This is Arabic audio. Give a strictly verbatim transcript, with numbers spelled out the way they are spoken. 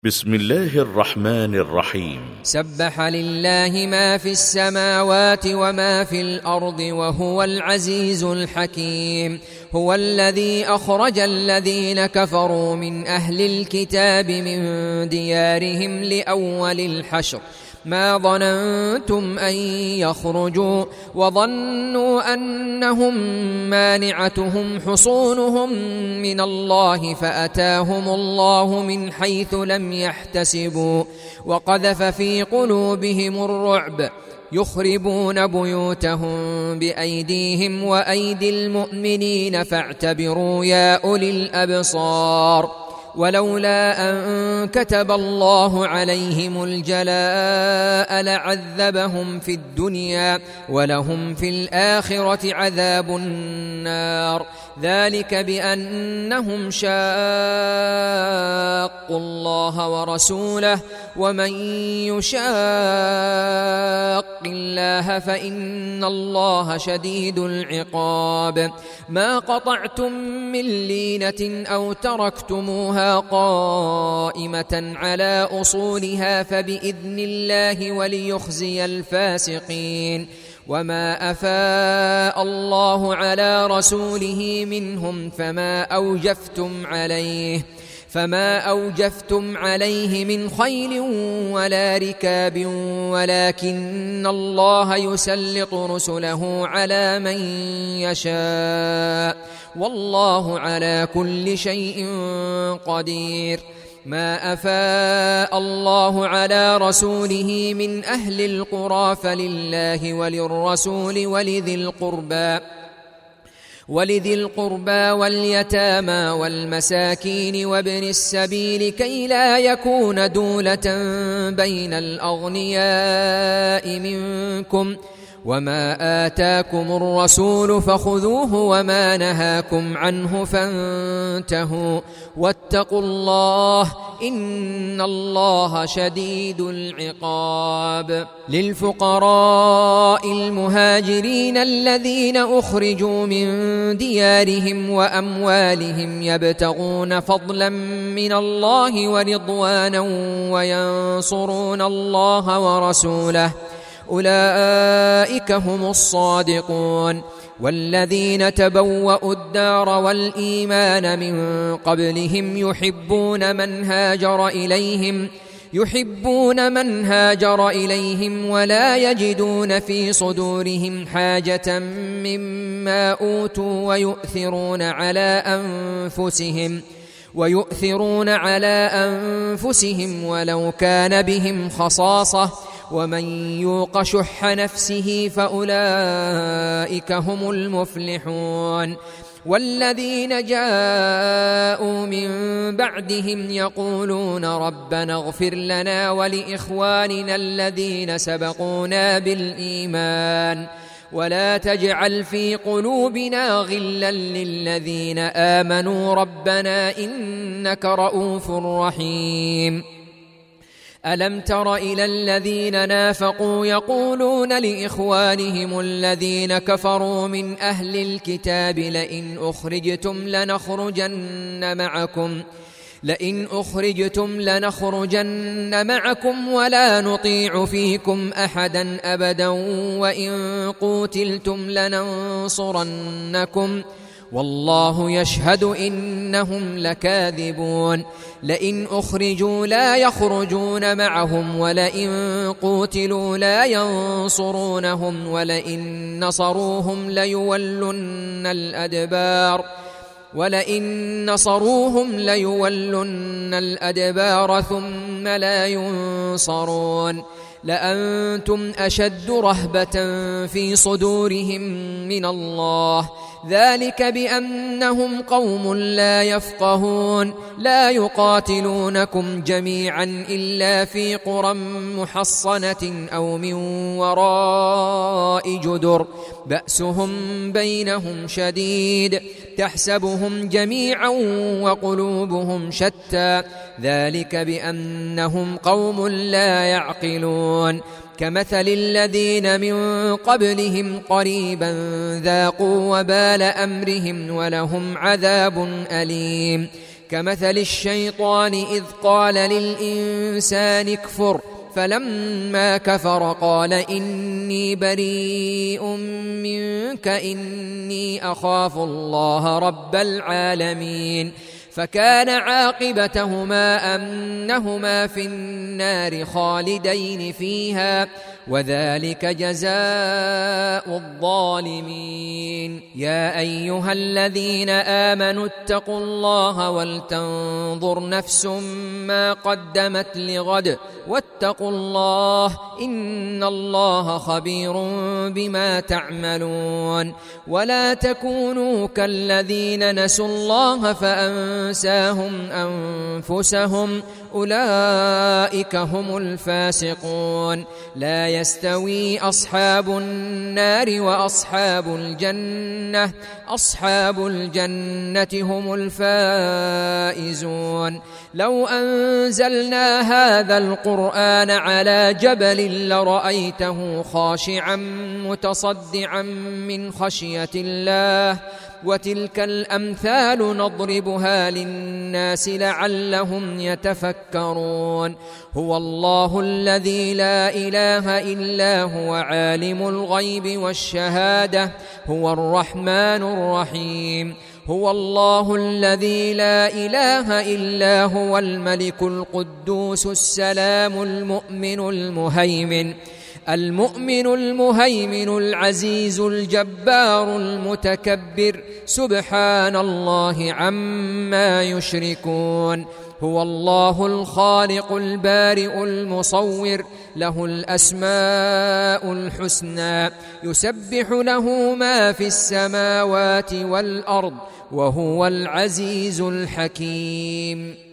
بسم الله الرحمن الرحيم. سبح لله ما في السماوات وما في الأرض وهو العزيز الحكيم. هو الذي أخرج الذين كفروا من أهل الكتاب من ديارهم لأول الحشر ما ظننتم أن يخرجوا وظنوا أنهم مانعتهم حصونهم من الله فأتاهم الله من حيث لم يحتسبوا وقذف في قلوبهم الرعب يخربون بيوتهم بأيديهم وأيدي المؤمنين فاعتبروا يا أولي الأبصار. ولولا أن كتب الله عليهم الجلاء لعذبهم في الدنيا ولهم في الآخرة عذاب النار. ذلك بأنهم شاقوا الله ورسوله ومن يشاق الله فإن الله شديد العقاب. ما قطعتم من لينة أو تركتموها قائمة على أصولها فبإذن الله وليخزي الفاسقين. وما أفاء الله على رسوله منهم فما أوجفتم عليه فما أوجفتم عليه من خيل ولا ركاب ولكن الله يسلط رسله على من يشاء والله على كل شيء قدير. ما أفاء الله على رسوله من أهل القرى فلله وللرسول ولذي القربى ولذي القربى واليتامى والمساكين وابن السبيل كي لا يكون دولة بين الأغنياء منكم. وما آتاكم الرسول فخذوه وما نهاكم عنه فانتهوا واتقوا الله إن الله شديد العقاب. للفقراء المهاجرين الذين أخرجوا من ديارهم وأموالهم يبتغون فضلا من الله ورضوانا وينصرون الله ورسوله أولئك هم الصادقون. والذين تبوأوا الدار والإيمان من قبلهم يحبون من هاجر إليهم يحبون من هاجر إليهم ولا يجدون في صدورهم حاجة مما أوتوا ويؤثرون على أنفسهم ويؤثرون على أنفسهم ولو كان بهم خصاصة ومن يوق شح نفسه فأولئك هم المفلحون. والذين جاءوا من بعدهم يقولون ربنا اغفر لنا ولإخواننا الذين سبقونا بالإيمان ولا تجعل في قلوبنا غلا للذين آمنوا ربنا إنك رؤوف رحيم. ألم تر إلى الذين نافقوا يقولون لإخوانهم الذين كفروا من أهل الكتاب لئن أخرجتم لنخرجن معكم لئن أخرجتم لنخرجن معكم ولا نطيع فيكم أحدا أبدا وإن قوتلتم لننصرنكم والله يشهد إنهم لكاذبون. لئن أخرجوا لا يخرجون معهم ولئن قوتلوا لا ينصرونهم ولئن نصروهم ليولن الأدبار ولئن نصروهم ليولن الأدبار ثم لا ينصرون. لأنتم أشد رهبة في صدورهم من الله ذلك بأنهم قوم لا يفقهون. لا يقاتلونكم جميعا إلا في قرى محصنة أو من وراء جدر بأسهم بينهم شديد تحسبهم جميعا وقلوبهم شتى ذلك بأنهم قوم لا يعقلون. كمثل الذين من قبلهم قريبا ذاقوا وبال أمرهم ولهم عذاب أليم. كمثل الشيطان إذ قال للإنسان اكفر فلما كفر قال إني بريء منك إني أخاف الله رب العالمين فكان عاقبتهما أنهما في النار خالدين فيها وذلك جزاء الظالمين. يا أيها الذين آمنوا اتقوا الله ولتنظر نفس ما قدمت لغد واتقوا الله إن الله خبير بما تعملون. ولا تكونوا كالذين نسوا الله فأنساهم أنفسهم أولئك هم الفاسقون. لا يستوي أصحاب النار وأصحاب الجنة أصحاب الجنة هم الفائزون. لو أنزلنا هذا القرآن على جبل لرأيته خاشعا متصدعا من خشية الله وتلك الأمثال نضربها للناس لعلهم يتفكرون. هو الله الذي لا إله إلا هو عالم الغيب والشهادة هو الرحمن الرحيم. هو الله الذي لا إله إلا هو الملك القدوس السلام المؤمن المهيمن المؤمن المهيمن العزيز الجبار المتكبر سبحان الله عما يشركون. هو الله الخالق البارئ المصور له الأسماء الحسنى يسبح له ما في السماوات والأرض وهو العزيز الحكيم.